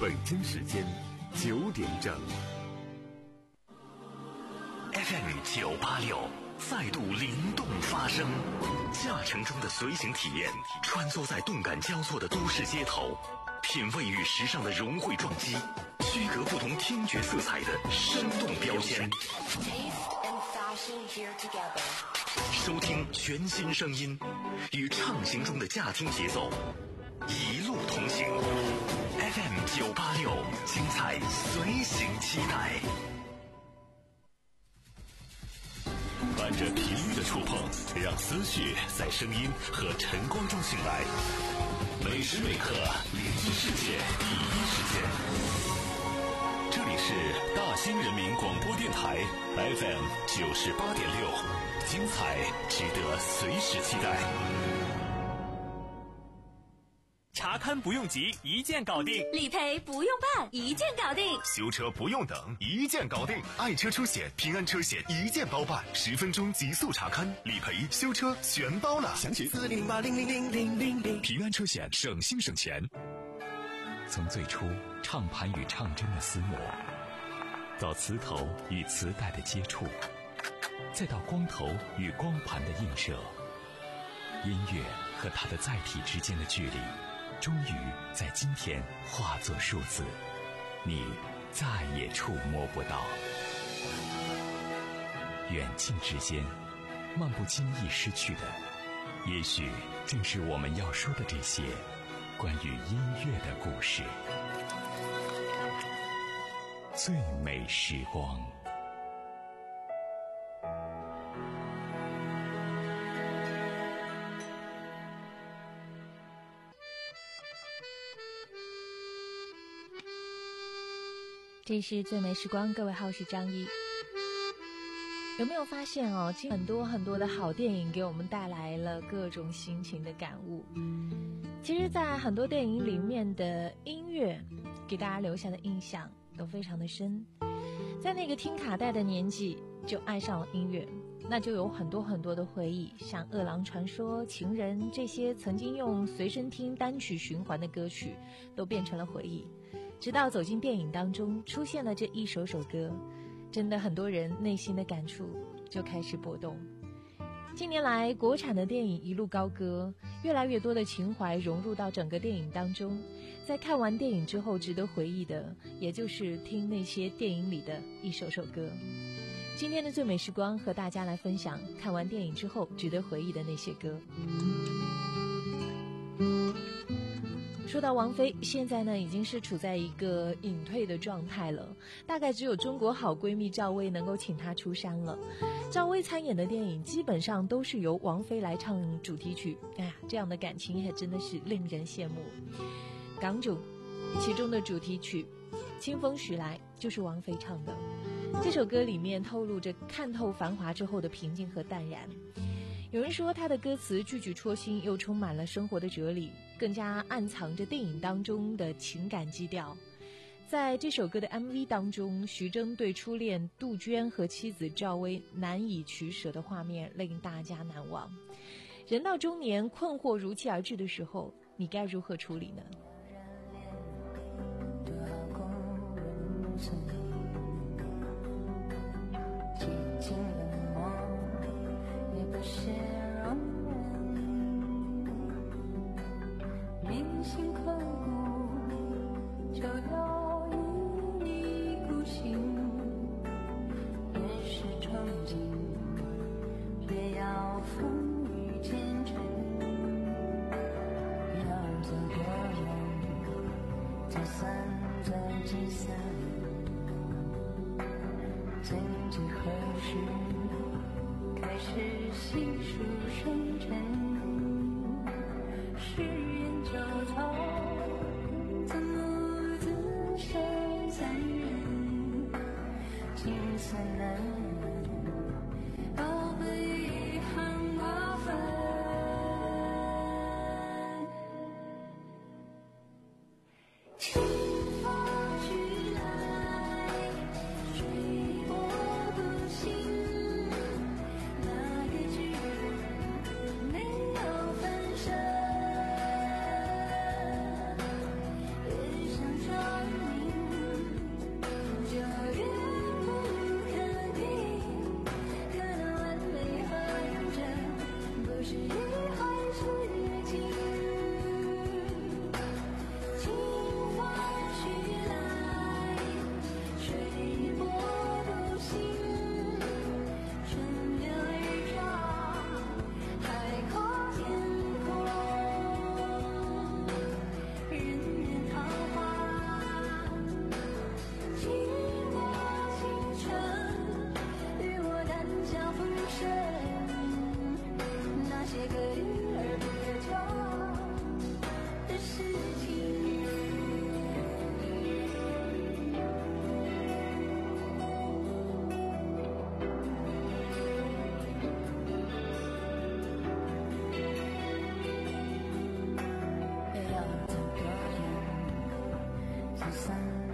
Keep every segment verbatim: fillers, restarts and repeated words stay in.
北京时间九点整。 F M 九八六再度灵动发声，驾乘中的随行体验，穿梭在动感交错的都市街头，品味与时尚的融汇撞击，区隔不同听觉色彩的生动标签。收听全新声音，与畅行中的驾听节奏一路同行。F M 九八六，精彩随行期待。伴着频率的触碰，让思绪在声音和晨光中醒来。每时每刻，聆听世界第一时间。这里是大兴人民广播电台 F M 九十八点六，精彩值得随时期待。 查看不用急，一键搞定； 理赔不用办，一键搞定； 修车不用等，一键搞定。爱车出险，平安车险一键包办，十分钟极速查看，理赔、修车全包了。详情四零八零零零零零零。 平安车险，省心省钱。从最初唱盘与唱针的厮磨，到磁头与磁带的接触，再到光头与光盘的映射，音乐和它的载体之间的距离，终于在今天化作数字，你再也触摸不到。远近之间，漫不经意失去的，也许正是我们要说的这些关于音乐的故事。最美时光。 这是最美时光，各位好，我是张毅。有没有发现哦，很多很多的好电影给我们带来了各种心情的感悟。其实在很多电影里面的音乐给大家留下的印象都非常的深，在那个听卡带的年纪就爱上了音乐，那就有很多很多的回忆，像饿狼传说、情人，这些曾经用随身听单曲循环的歌曲都变成了回忆。直到走进电影当中，出现了这一首首歌，真的很多人内心的感触就开始波动。近年来国产的电影一路高歌，越来越多的情怀融入到整个电影当中，在看完电影之后值得回忆的，也就是听那些电影里的一首首歌。今天的最美时光和大家来分享看完电影之后值得回忆的那些歌。说到王菲，现在呢已经是处在一个隐退的状态了，大概只有中国好闺蜜赵薇能够请她出山了。赵薇参演的电影基本上都是由王菲来唱主题曲，哎呀，这样的感情也真的是令人羡慕。港囧其中的主题曲《清风徐来》就是王菲唱的，这首歌里面透露着看透繁华之后的平静和淡然。有人说他的歌词句句戳心，又充满了生活的哲理，更加暗藏着电影当中的情感基调。在这首歌的 M V 当中，徐峥对初恋杜鹃和妻子赵薇难以取舍的画面令大家难忘。人到中年，困惑如期而至的时候，你该如何处理呢？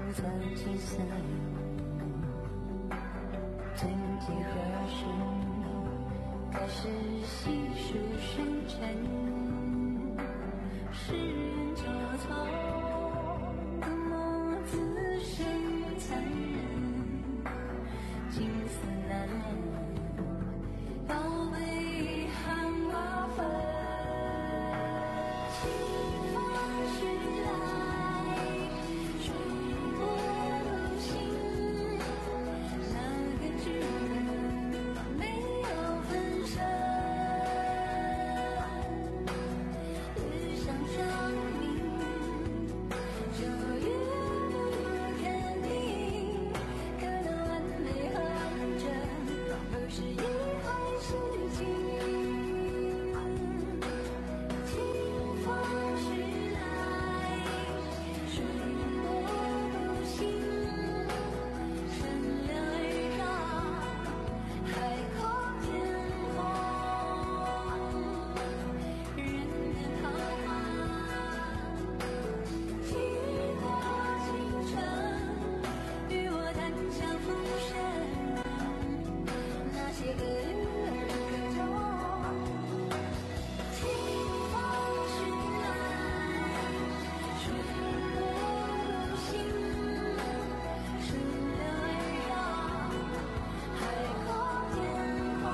色金色，曾几何时开始细数深沉，世人交错，多么自身残忍，金色难忍，宝贝遗憾麻烦。清风徐来，水波如行，那个剧本没有分身，越想证明，就越不肯定，可能完美和完整不是一回事情。清风徐来，水波不行，乘凉而上，海阔天空，人面桃花，体过倾城，与我谈笑风生，那些个人儿歌中。清风徐来，水波如行，乘凉而上，海阔天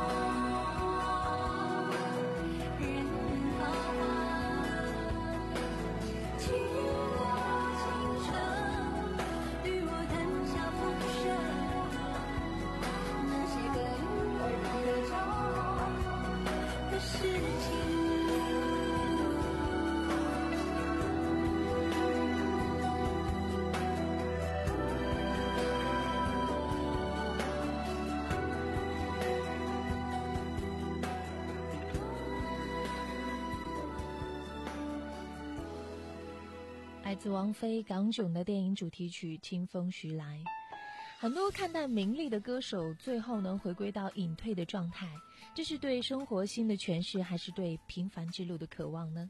空，人面桃花，体过倾城，与我谈笑风生，那些个人儿歌中的事情。 来自王菲、港囧的电影主题曲《清风徐来》。很多看淡名利的歌手，最后能回归到隐退的状态，这是对生活新的诠释，还是对平凡之路的渴望呢？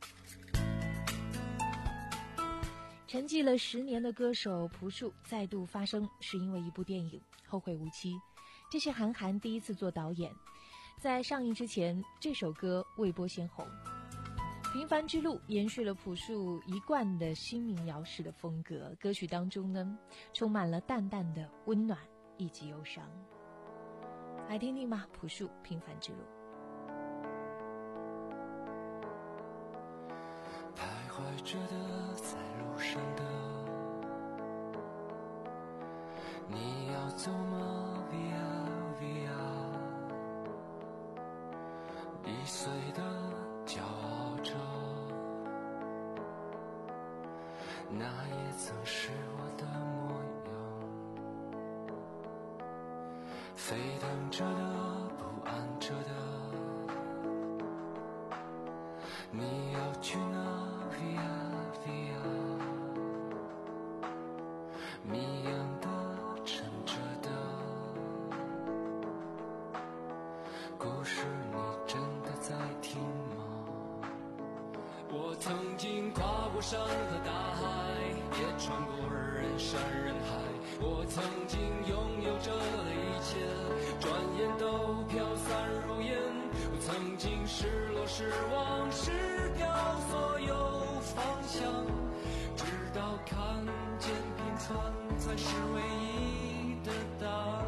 沉寂了十年的歌手朴树再度发声，是因为一部电影《后会无期》，这是韩寒第一次做导演。在上映之前，这首歌未播先红。平凡之路延续了朴树一贯的新民谣式的风格，歌曲当中呢，充满了淡淡的温暖以及忧伤。来听听吧，朴树《平凡之路》。 徘徊着的，在路上的，你要走吗 ？Via Via， 易碎的，骄傲着，那也曾是我的模样。沸腾着的，不安着的，你要去哪 ？Via Via， 谜样的，沉着的，故事你真的在听吗？我曾经跨过山和大海，也穿过人山人海。我曾经拥有着的一切，转眼都飘散如烟。我曾经失落失望失掉所有方向，直到看见平凡才是唯一的答案。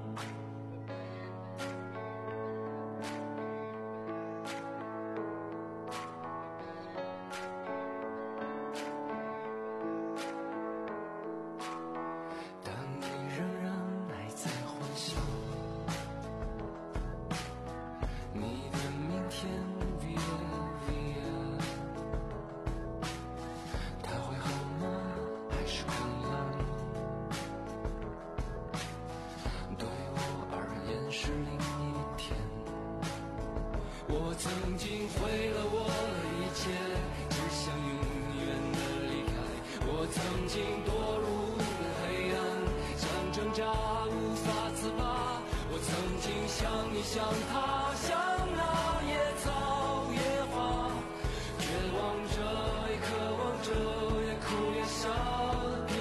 像他，像那野草野花，绝望着，也渴望着，也哭也笑，平凡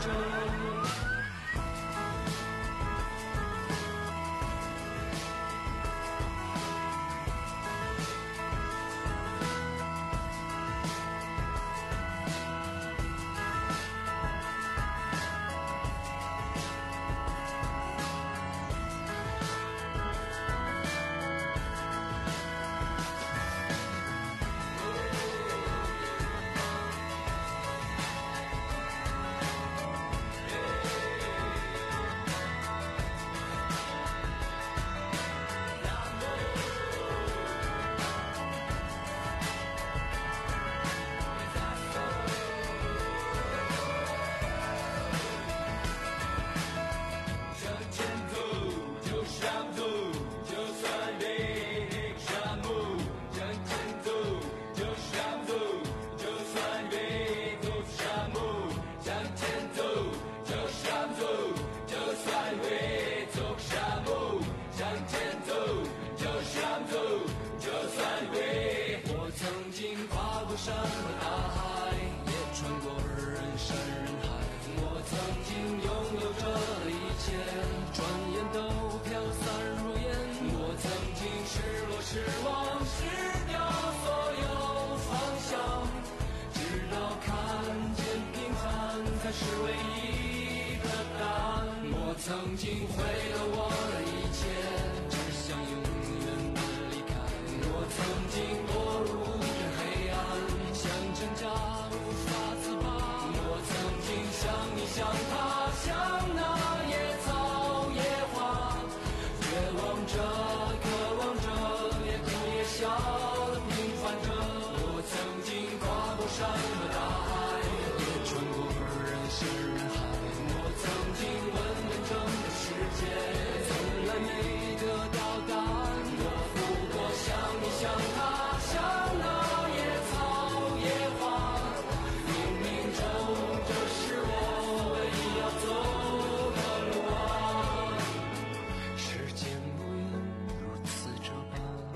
山和大海，也穿过人山人海。我曾经拥有着一切，转眼都飘散如烟。我曾经失落失望，失掉所有方向，直到看见平凡才是唯一的答案。我曾经毁了我的一切，只想永远的离开。我曾经堕入黑暗，像挣扎无法自拔。我曾经像你像他，像那野草野花，绝望着渴望着，也哭也笑地平凡着。我曾经跨过山和大海，也穿过人山人海。我曾经问遍整个世界，从来没得到答案。我不过像你像他，像那野草野花，冥冥中这是我唯一要走的路啊。时间不应如此这般，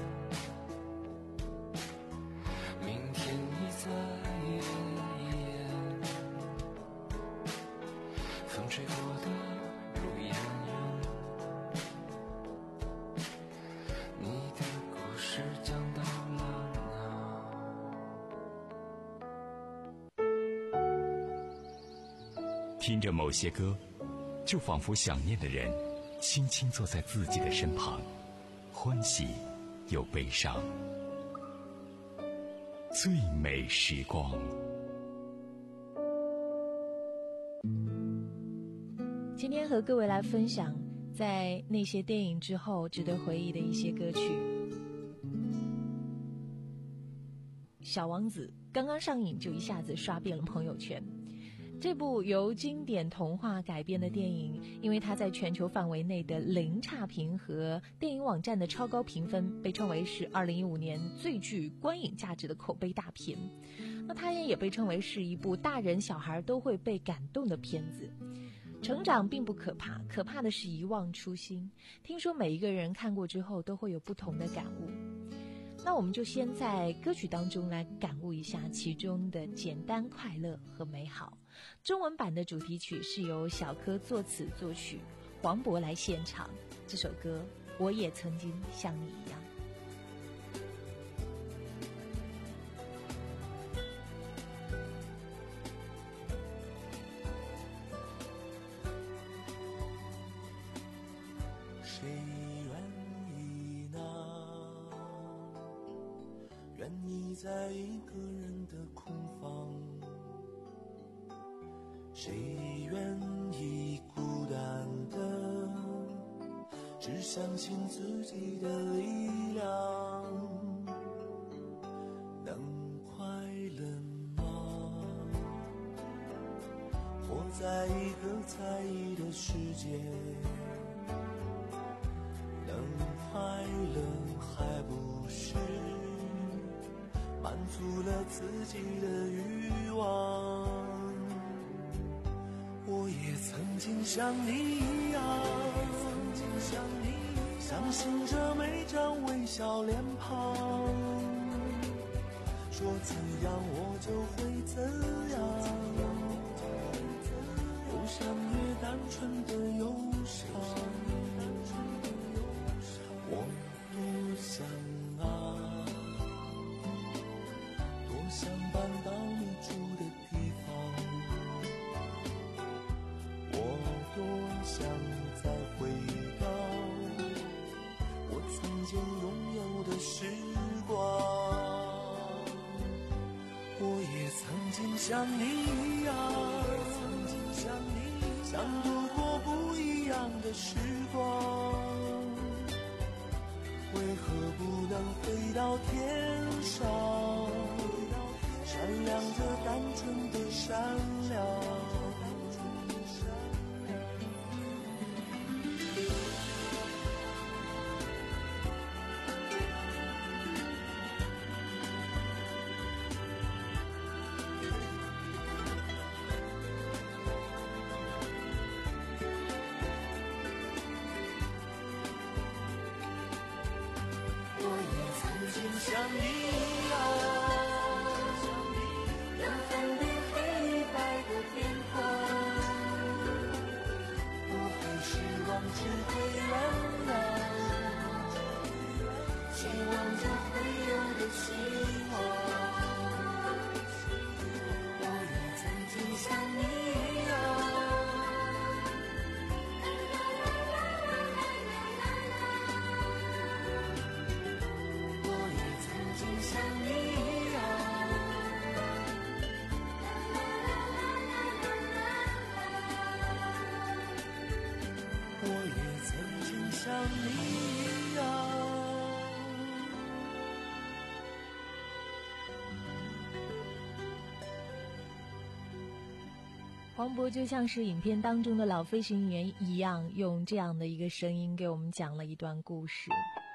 明天已在眼前，风吹过的路沿远，你的故事讲到了哪？ 听着某些歌，就仿佛想念的人轻轻坐在自己的身旁，欢喜又悲伤。最美时光。 今天和各位来分享在那些电影之后值得回忆的一些歌曲。小王子刚刚上映就一下子刷遍了朋友圈。这部由经典童话改编的电影，因为它在全球范围内的零差评和电影网站的超高评分，被称为是二零一五年最具观影价值的口碑大片。那它也被称为是一部大人小孩都会被感动的片子。成长并不可怕，可怕的是遗忘初心。听说每一个人看过之后都会有不同的感悟。那我们就先在歌曲当中来感悟一下其中的简单快乐和美好。中文版的主题曲是由小柯作词作曲，黄渤来献唱。这首歌我也曾经像你一样。 谁愿意呢？愿意在一个人的空房，谁愿意孤单的只相信自己的力量？能快乐吗？活在一个在意的世界，能快乐还不是满足了自己的欲望？我也曾经像你一样，相信着每张微笑脸庞，说怎样我就会怎样，永纯的忧伤。我多想啊，多想搬到你住的地方，我多想再回到我曾经拥有的时光。我也曾经像你一样，曾经像你想度过不一样的时光，为何不能飞到天上，闪亮着单纯的善良。像你一样， 能分辨黑白的天空， 不会失望，只会原谅， 期望着会有的希望。我也曾经像你一样，像你一样， 我也曾经像你一样。 黄渤就像是影片当中的老飞行员一样，用这样的一个声音给我们讲了一段故事。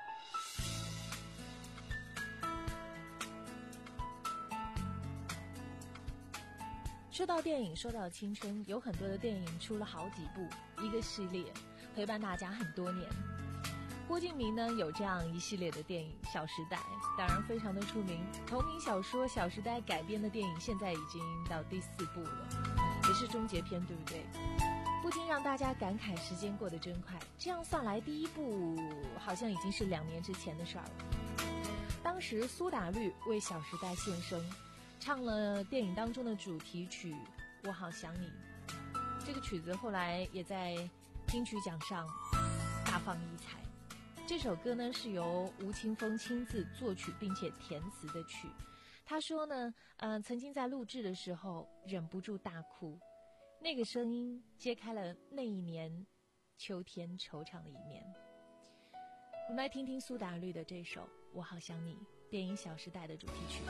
说到电影，说到青春，有很多的电影出了好几部，一个系列陪伴大家很多年。郭敬明呢有这样一系列的电影《小时代》，当然非常的出名。同名小说《小时代》改编的电影现在已经到第四部了，也是终结篇，对不对？不禁让大家感慨时间过得真快。这样算来，第一部好像已经是两年之前的事儿了。当时苏打绿为《小时代》献声，唱了电影当中的主题曲《我好想你》。这个曲子后来也在金曲奖上大放异彩。这首歌呢是由吴青峰亲自作曲并且填词的曲。他说呢，呃，曾经在录制的时候忍不住大哭，那个声音揭开了那一年秋天惆怅的一面。我们来听听苏打绿的这首《我好想你》，电影《小时代》的主题曲。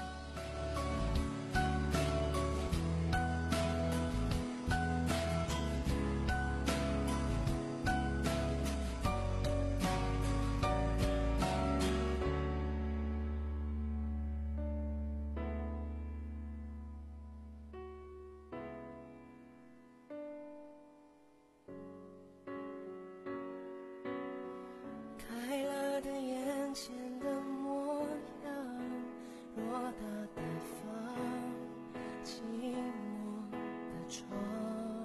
开了的眼前的模样，偌大的房，寂寞的床，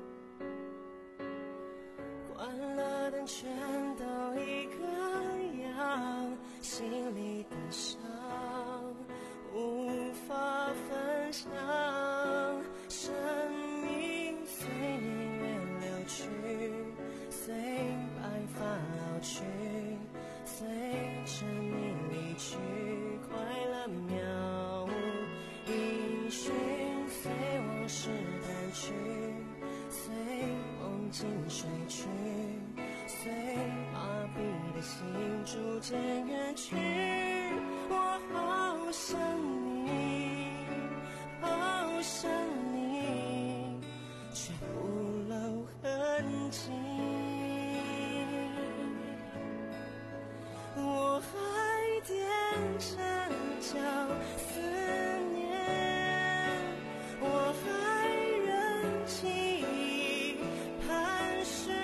关了灯全都一个样，心里的伤无法分享，生命随年月流去，随白发老去，随着你离去，快乐渺无音讯，随往事淡去，随梦境睡去，随麻痹的心逐渐远去。我好想你，好想你，却不露痕迹。我还踮着脚思念，我还忍记忆盘旋，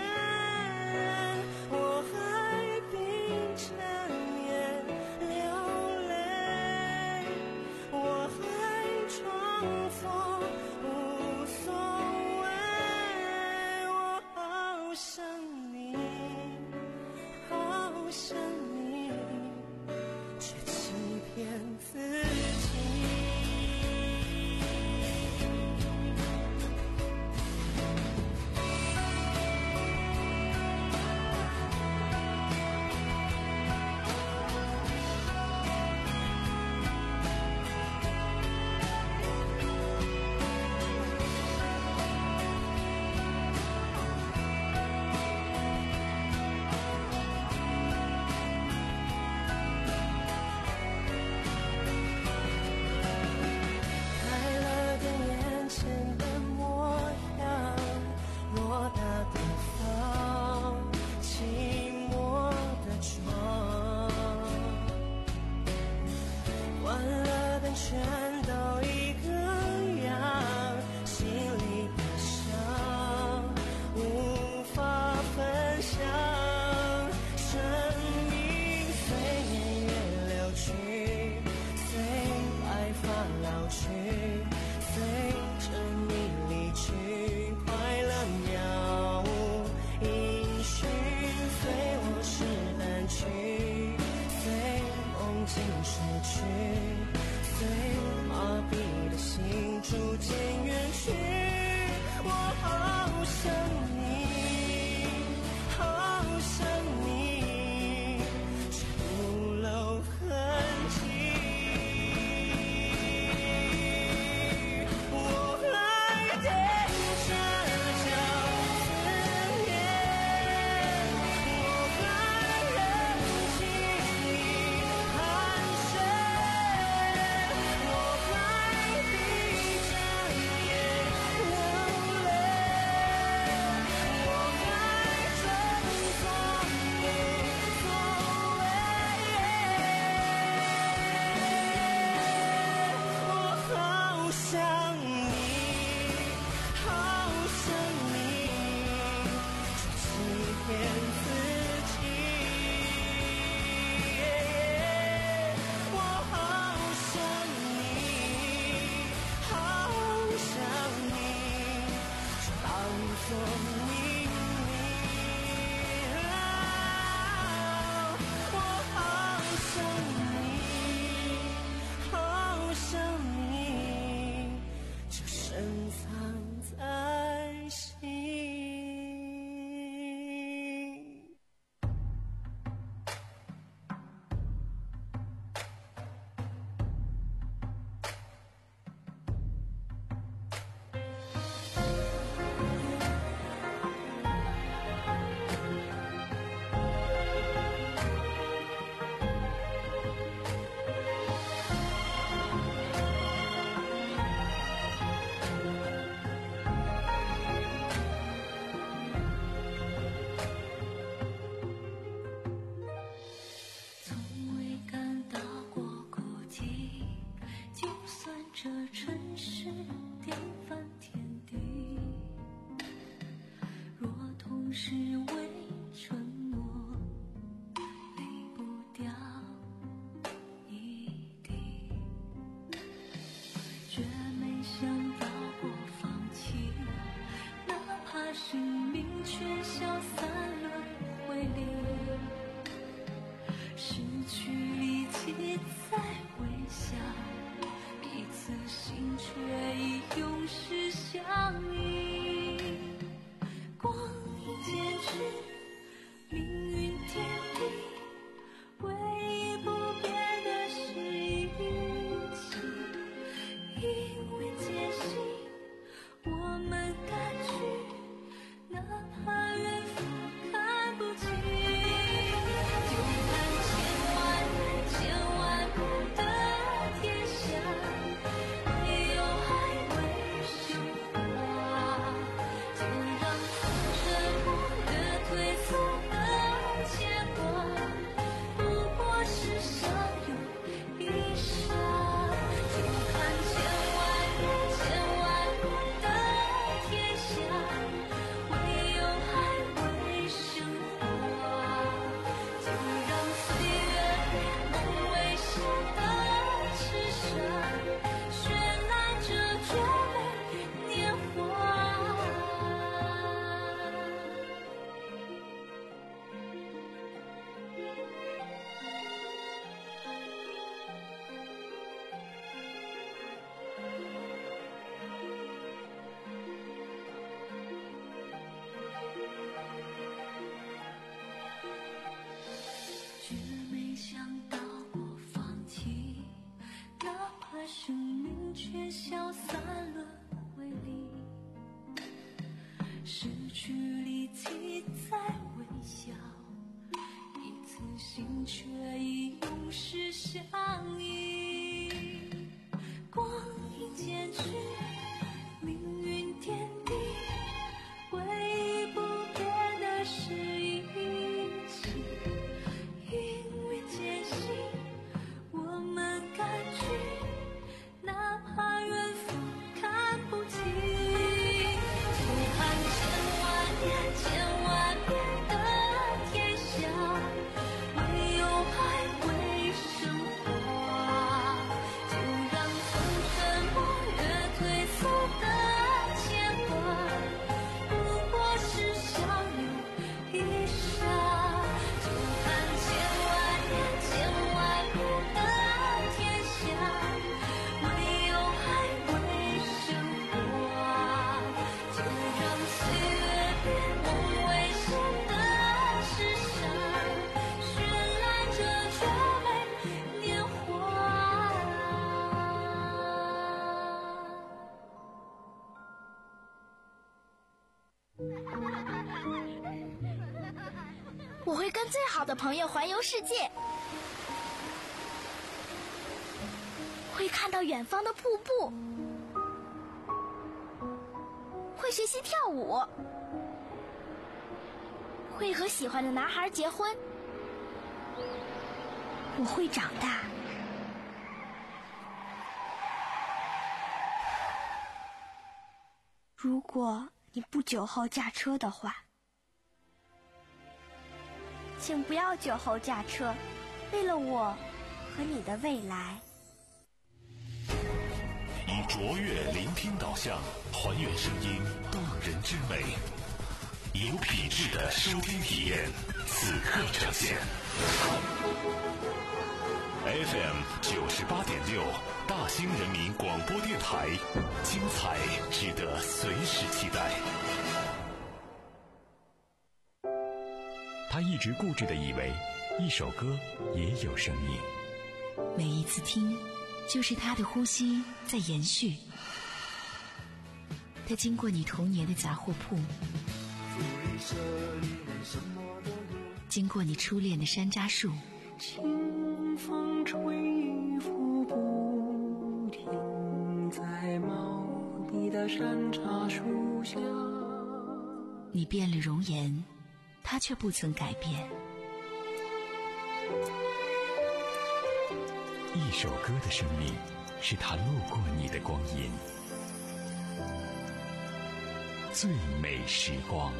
我还闭着眼流泪，我还装作无所谓，我好千万年的天下，唯有爱为生我会跟最好的朋友环游世界，会看到远方的瀑布，会学习跳舞，会和喜欢的男孩结婚。我会长大。如果你不酒后驾车的话，请不要酒后驾车，为了我和你的未来。 以卓越聆听导向，还原声音动人之美，有品质的收听体验，此刻呈现。F M 九十八点六，大兴人民广播电台，精彩值得随时期待。 他一直固执地以为，一首歌也有生命。 每一次听，就是他的呼吸在延续。他经过你童年的杂货铺，经过你初恋的山楂树， 清风吹拂不停，在茂密的山茶树下。 你变了容颜，他却不曾改变。 一首歌的生命，是他路过你的光阴。最美时光。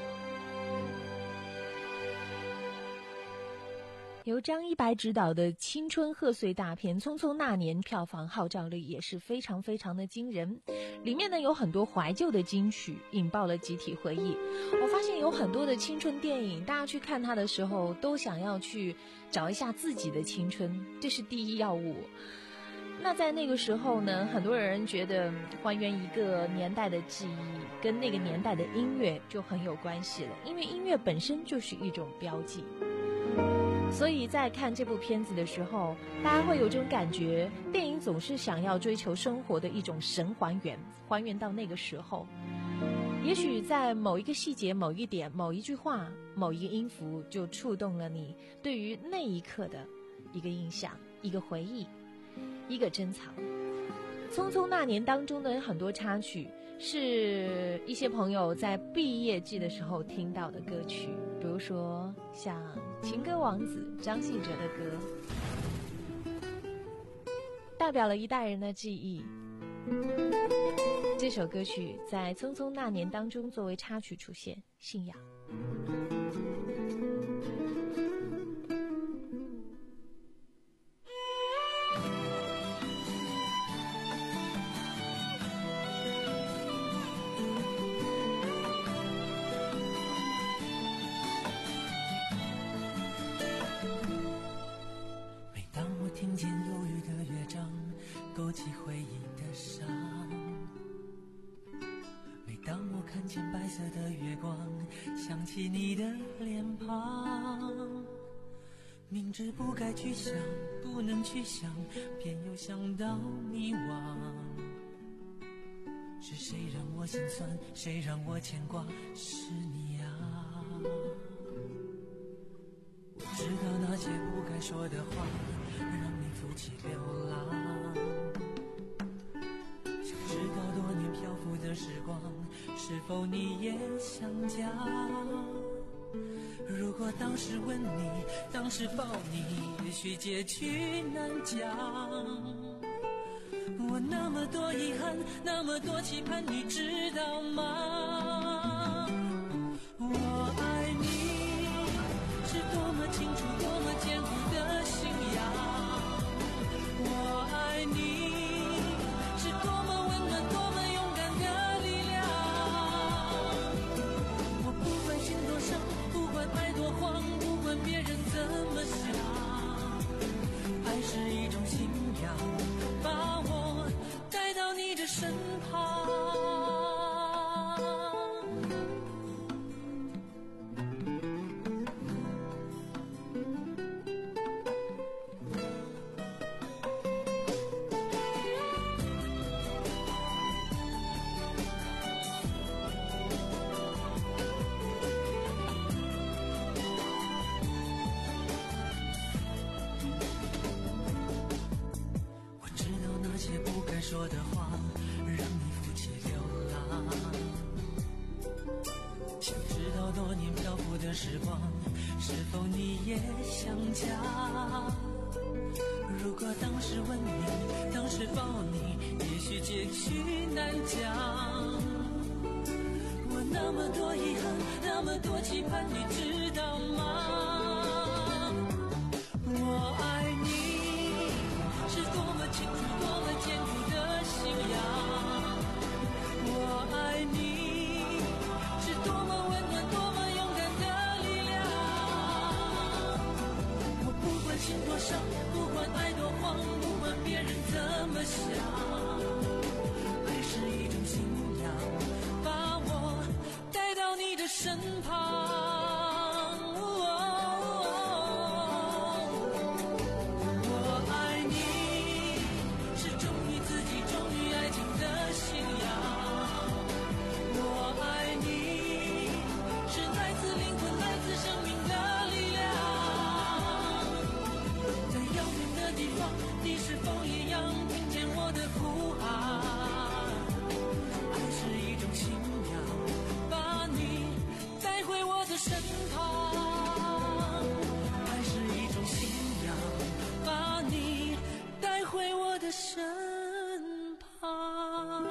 由张一白执导的青春贺岁大片《匆匆那年》票房号召力也是非常非常的惊人，里面呢有很多怀旧的金曲，引爆了集体回忆。我发现有很多的青春电影，大家去看它的时候都想要去找一下自己的青春，这是第一要务。那在那个时候呢，很多人觉得还原一个年代的记忆跟那个年代的音乐就很有关系了，因为音乐本身就是一种标记。所以在看这部片子的时候，大家会有这种感觉，电影总是想要追求生活的一种神还原，还原到那个时候。也许在某一个细节、某一点、某一句话、某一个音符，就触动了你对于那一刻的一个印象、一个回忆、一个珍藏。匆匆那年当中的很多插曲，是一些朋友在毕业季的时候听到的歌曲，比如说像情歌王子张信哲的歌，代表了一代人的记忆。这首歌曲在匆匆那年当中作为插曲出现，信仰。 听见忧郁的乐章，勾起回忆的伤。每当我看见白色的月光，想起你的脸庞。明知不该去想，不能去想，偏又想到迷惘。是谁让我心酸，谁让我牵挂，是你啊。我知道那些不该说的话，让你负起流浪。想知道多年漂浮的时光，是否你也想家？如果当时吻你，当时抱你，也许结局难讲。我那么多遗憾，那么多期盼，你知道吗？我爱你是多么清楚，多么坚固的信仰。我爱你是多么温暖，多么勇敢的力量。我不管心多伤，不管爱多慌，不管别人怎么想，爱是一种信仰，把我带到你的身旁。 多年漂浮的时光，是否你也想家？如果当时吻你，当时抱你，也许结局难讲。我那么多遗憾，那么多期盼，你知道吗？我爱你，是多么清楚，多么坚固的信仰。我爱你，是多么温暖，多么勇敢的力量。我不管心多伤，不管爱多慌，不管别人怎么想，爱是一种信仰，把我带到你的身旁。你是否一样听见我的呼喊？爱是一种信仰，把你带回我的身旁。爱是一种信仰，把你带回我的身旁。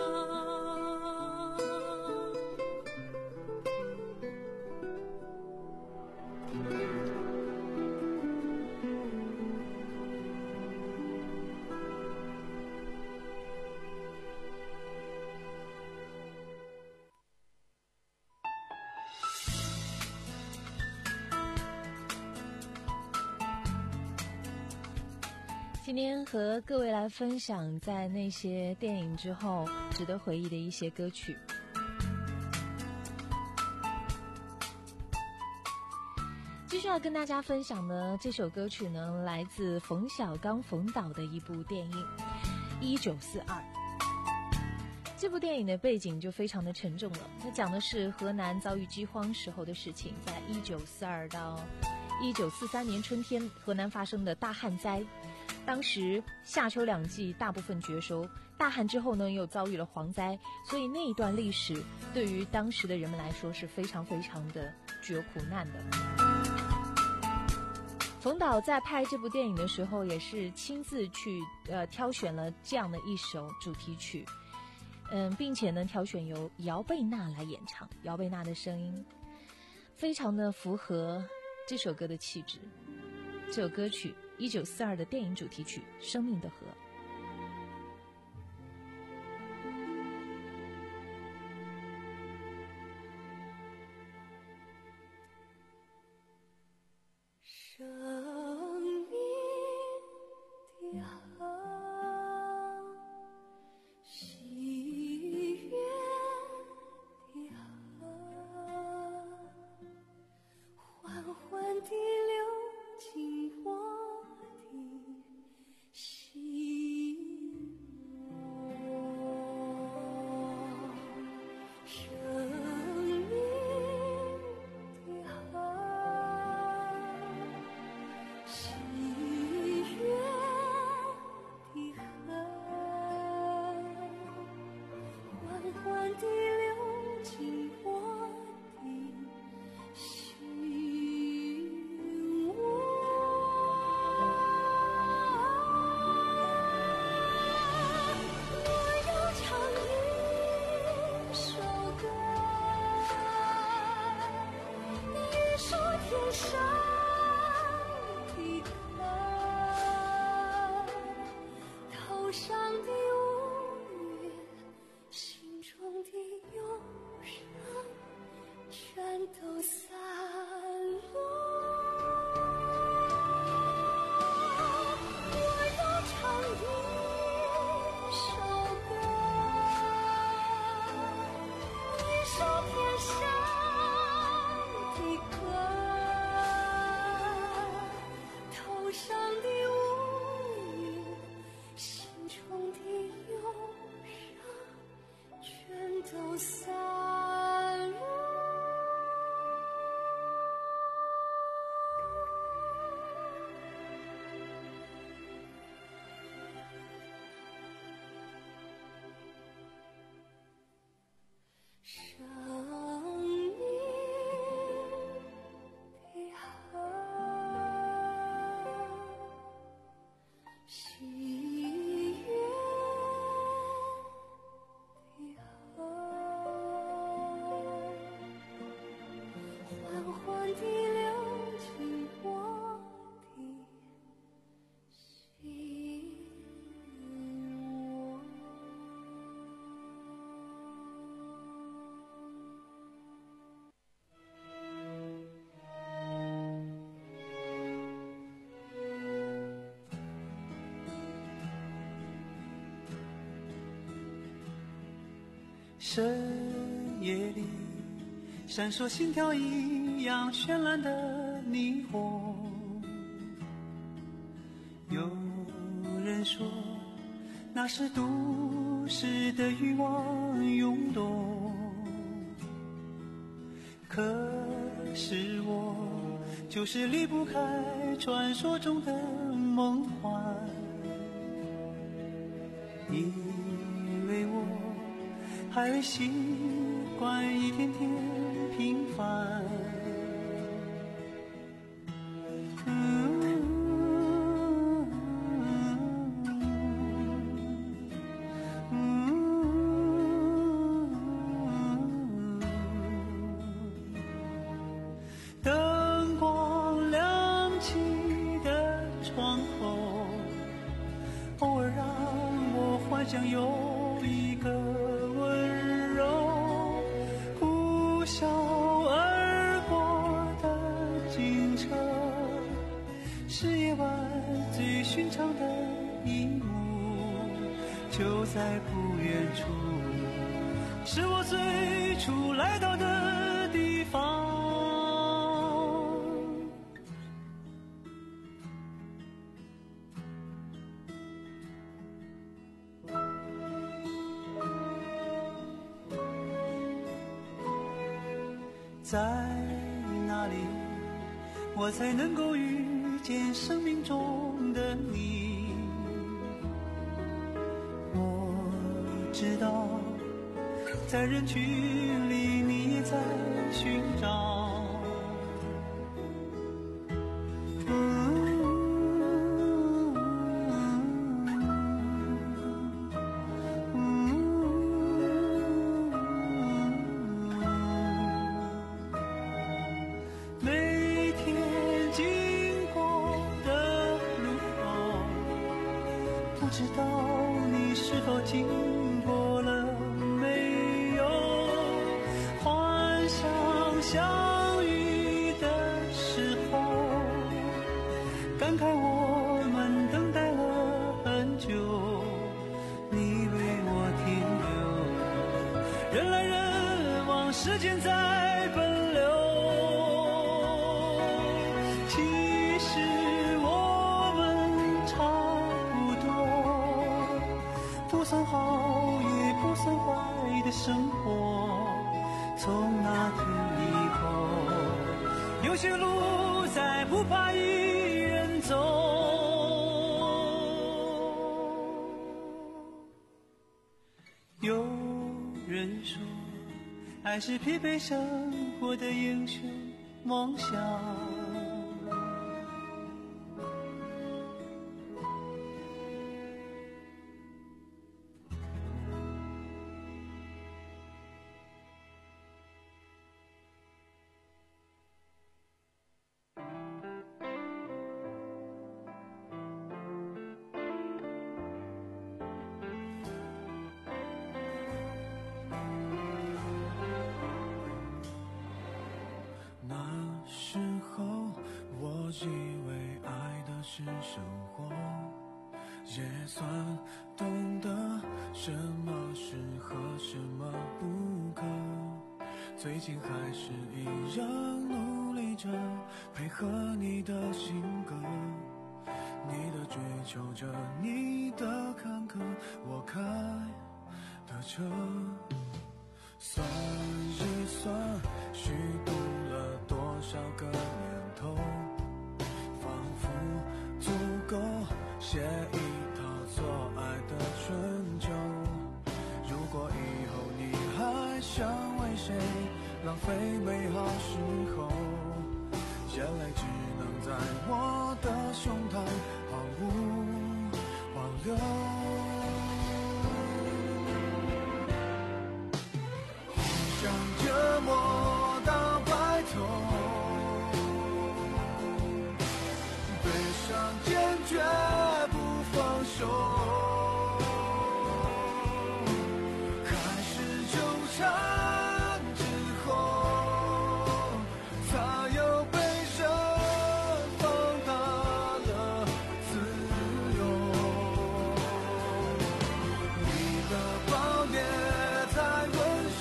今天和各位来分享在那些电影之后值得回忆的一些歌曲。继续要跟大家分享的这首歌曲呢，来自冯小刚冯导的一部电影《一九四二》。这部电影的背景就非常的沉重了，它讲的是河南遭遇饥荒时候的事情，在一九四二到一九四三年春天，河南发生的大旱灾。当时夏秋两季大部分绝收，大旱之后呢又遭遇了蝗灾，所以那一段历史对于当时的人们来说是非常非常的具有苦难的。冯导在拍这部电影的时候也是亲自去呃挑选了这样的一首主题曲，嗯，并且呢挑选由姚贝娜来演唱，姚贝娜的声音非常的符合这首歌的气质。这首歌曲一九四二的电影主题曲《生命的河》。 生命的河，喜悦的河，缓缓地流进我的心窝。生命的河，喜悦的河，缓缓地流进我的心窝。我要唱一首歌，一首天上的歌，头上的乌云，心中的忧伤，全都散落。我要唱一首歌，一首天上的歌，头上的乌云，心中的忧伤，全都散落。生命深夜里闪烁心跳一样绚烂的霓虹，有人说那是都市的欲望涌动，可是我就是离不开传说中的梦幻，因为我还未习惯一天天平凡。灯光亮起的窗口，偶尔让我幻想有一个温柔呼啸而过的警车，是夜晚最寻常的一幕，就在不远处，是我最初来到的地方。在哪里我才能够遇见生命中的你？我知道在人群里你也在寻找，不知道你是否经过了没有，幻想相遇的时候，感慨我们等待了很久，你为我停留，人来人往，时间在奔流，其实不算好也不算坏的生活，从那天以后，有些路再不怕一人走。有人说，爱是疲惫生活的英雄梦想。以为爱的是生活，也算懂得什么适合什么不可，最近还是一样努力着配合你的性格，你的追求着，你的坎坷，我开的车，算一算虚度了多少个年头，足够写一套做爱的春秋。如果以后你还想为谁浪费美好时候，眼泪只能在我的胸膛毫无保留。互相折磨到白头，坚决不放手，还是纠缠之后，才有悲伤放大了自由。你的暴烈太温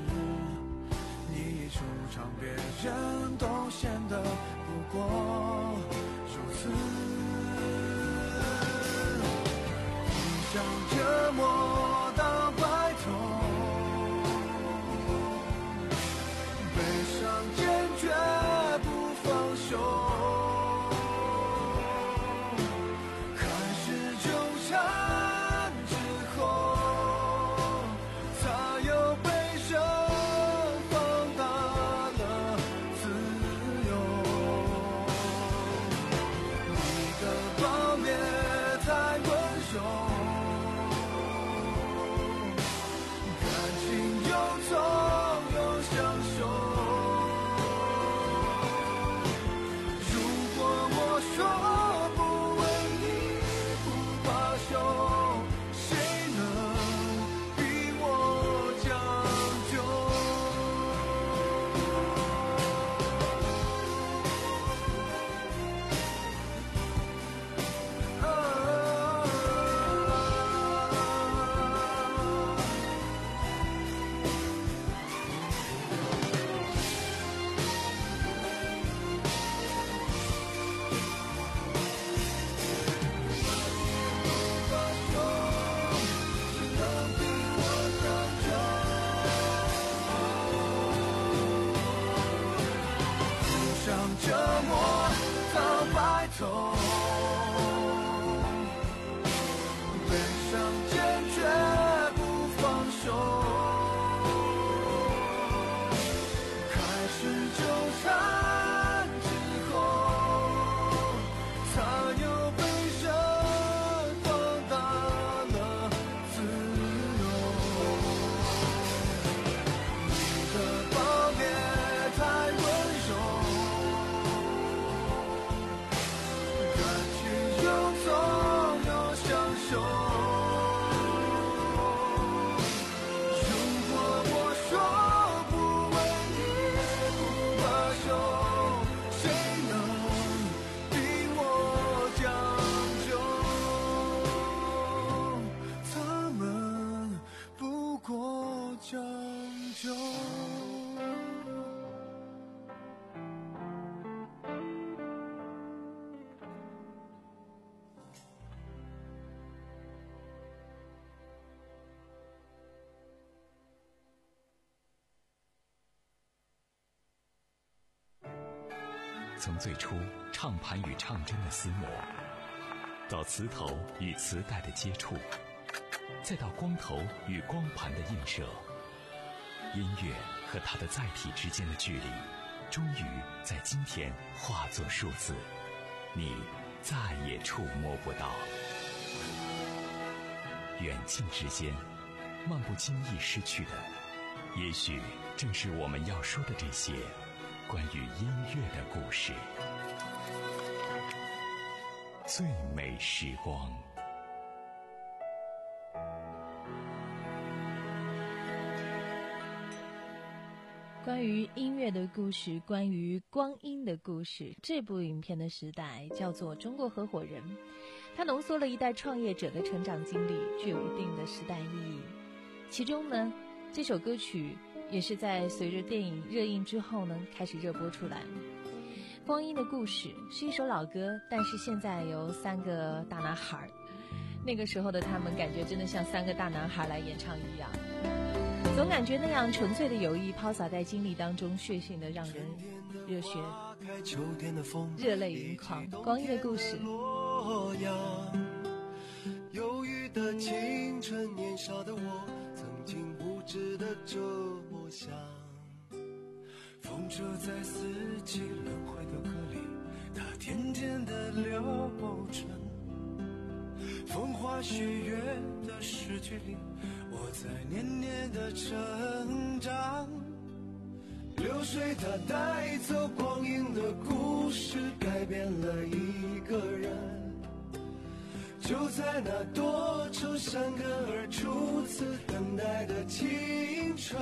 你一出场，别人都显得不过如此。你想折磨到白头，悲伤坚决不放手。 从最初唱盘与唱针的厮磨，到磁头与磁带的接触，再到光头与光盘的映射，音乐和它的载体之间的距离，终于在今天化作数字，你再也触摸不到。远近之间，漫不经意失去的，也许正是我们要说的这些关于音乐的故事。最美时光。 关于音乐的故事，关于光阴的故事，这部影片的时代叫做《中国合伙人》，它浓缩了一代创业者的成长经历，具有一定的时代意义。其中呢，这首歌曲也是在随着电影热映之后呢，开始热播出来。光阴的故事是一首老歌，但是现在有三个大男孩，那个时候的他们感觉真的像三个大男孩来演唱一样，总感觉那样纯粹的友谊抛洒在经历当中，血性的让人热血热泪盈眶。光阴的故事。 忧郁的青春，年少的我曾经无知的这么想，风车在四季轮回的歌里，它甜甜的流转，风花雪月的诗句里，我在年年的成长。流水它带走光阴的故事，改变了一个人，就在那多愁善感而初次等待的青春。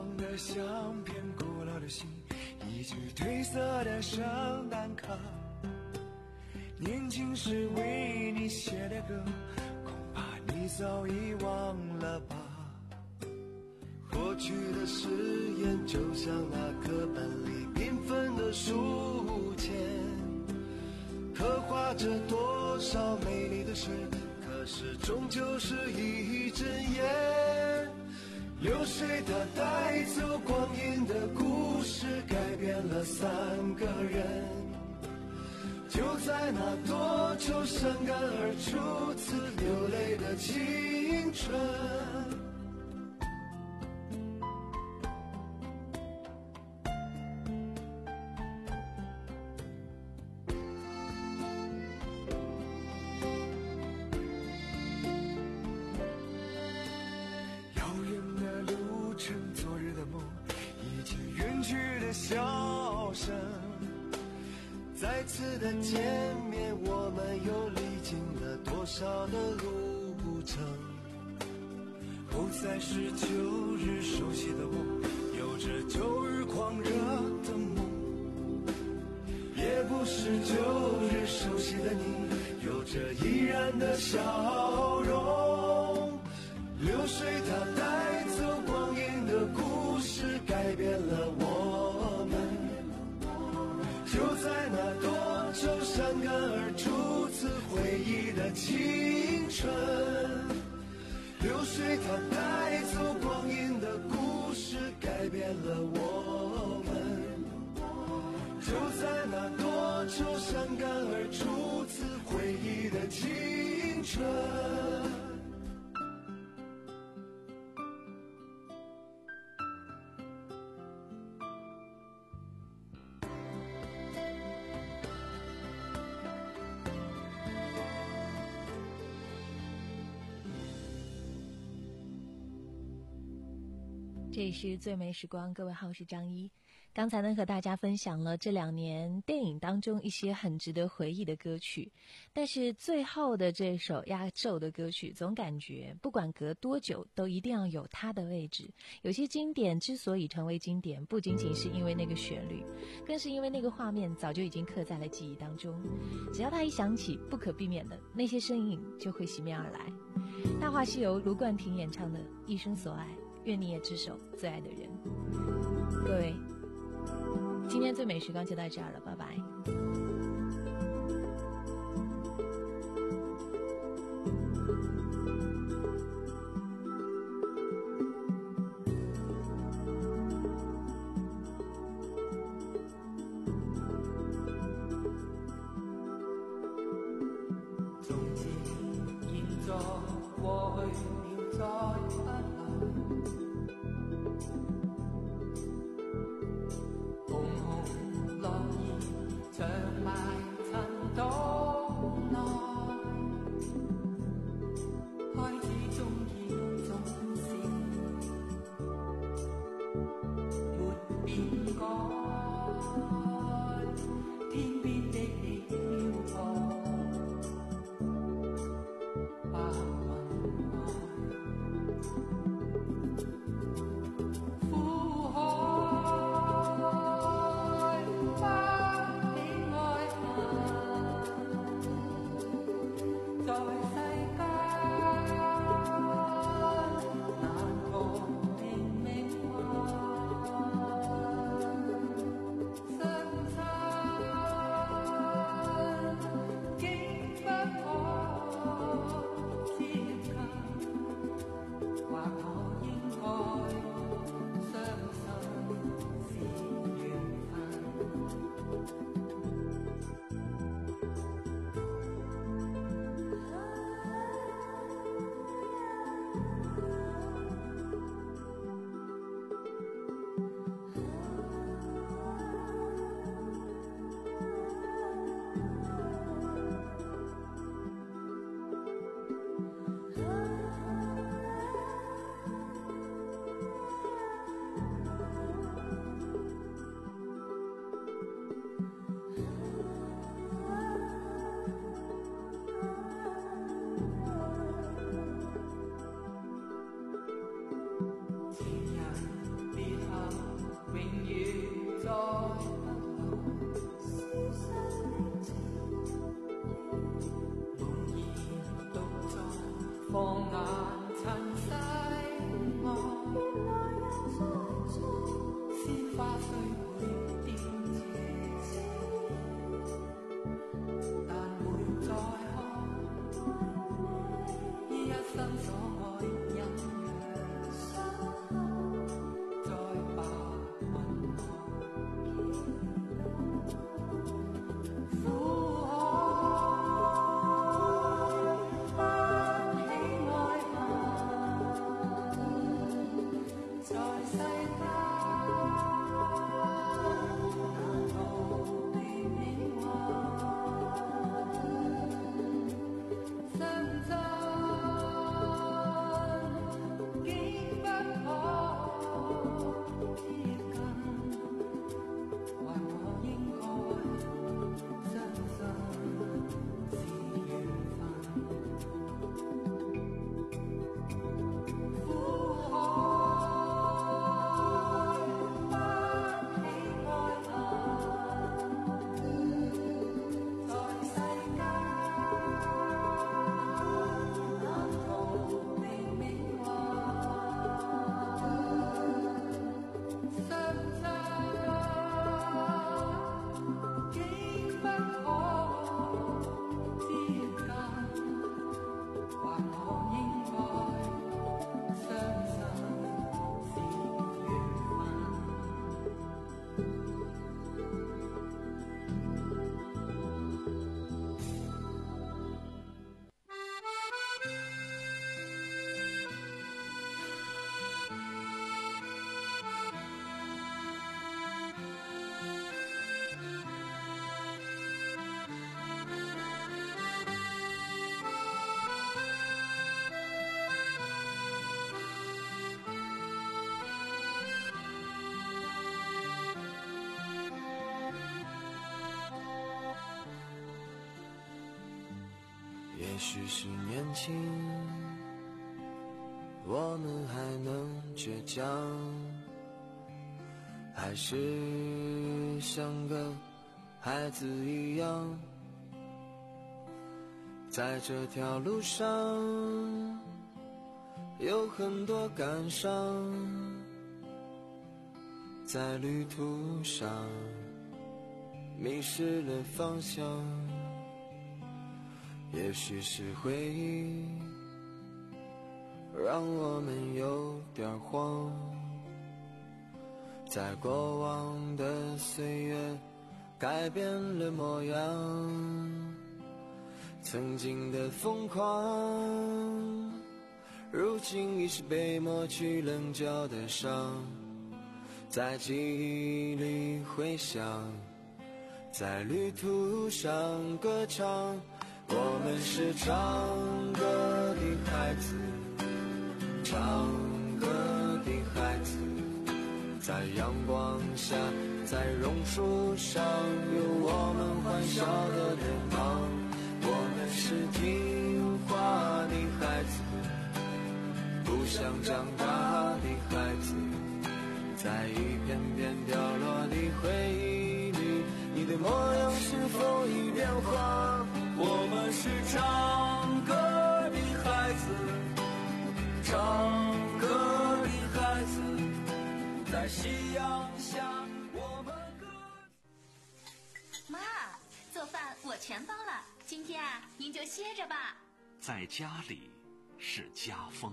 黄的相片，古老的信，一句褪色的圣诞卡，年轻时为你写的歌，恐怕你早已忘了吧。 过去的誓言就像那课本里缤纷的书签，刻画着多少美丽的事，可是终究是一阵烟。流水它带走光阴的故事，改变了三个人，就在那多愁善感而初次流泪的青春。 再次的见面，我们又历经了多少的路程。 不再是旧日熟悉的我，有着旧日狂热的梦， 也不是旧日熟悉的你，有着依然的笑容。流水它带走光阴的故事，改变了我们，就在那多愁善感而初次回忆的青春。流水它带走光阴的故事，改变了我们，就在那多愁善感而初次回忆的青春。 这里是最美时光，各位好，我是张一。刚才呢和大家分享了这两年电影当中一些很值得回忆的歌曲，但是最后的这首压轴的歌曲，总感觉不管隔多久都一定要有它的位置。有些经典之所以成为经典，不仅仅是因为那个旋律，更是因为那个画面早就已经刻在了记忆当中，只要它一响起，不可避免的那些身影就会袭面而来。大话西游卢冠廷演唱的一生所爱，愿你也执手最爱的人。各位，今天最美时光就到这儿了，拜拜。 从今以后我会留在安南，红红老衣別後永遠再不同，無言獨在放眼塵世外，鮮花雖會凋謝，但會再開，一生所愛隱約，再把雲霧苦也许是年轻，我们还能倔强，还是像个孩子一样，在这条路上有很多感伤，在旅途上迷失了方向。也许是回忆让我们有点慌，在过往的岁月改变了模样，曾经的疯狂如今已是被抹去棱角的伤，在记忆里回响，在旅途上歌唱。我们是唱歌的孩子，唱歌的孩子，在阳光下，在榕树上，有我们欢笑的脸庞。我们是听话的孩子，不想长大的孩子，在一片片掉落的回忆里，你的模样是否已变化？我们是唱歌的孩子，唱歌的孩子，在夕阳下我们歌。 妈，做饭我全包了，今天啊，您就歇着吧。 在家里是家风。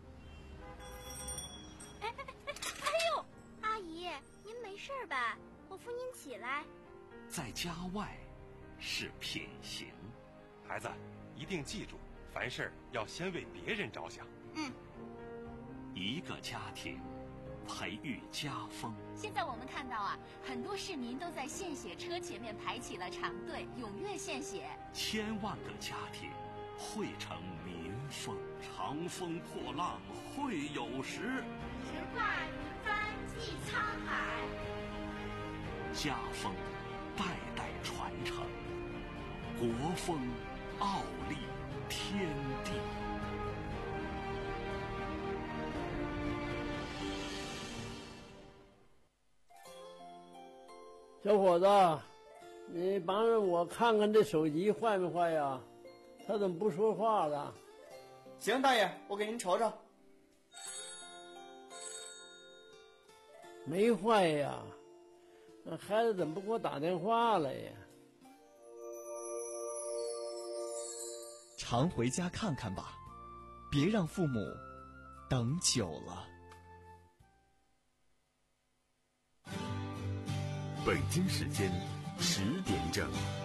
哎哎哎哎呦，阿姨，您没事吧？我扶您起来。 在家外是品行。 孩子，一定记住，凡事要先为别人着想。 嗯。 一个家庭，培育家风。 现在我们看到啊，很多市民都在献血车前面排起了长队，踊跃献血。 千万个家庭汇成民风，长风破浪会有时。 直挂云帆济沧海。 家风代代传承，国风傲立天地。 小伙子，你帮着我看看这手机坏没坏呀？他怎么不说话了？ 行，大爷，我给您瞅瞅。 没坏呀，那孩子怎么不给我打电话了呀？ 常回家看看吧，别让父母等久了。 北京时间十点整。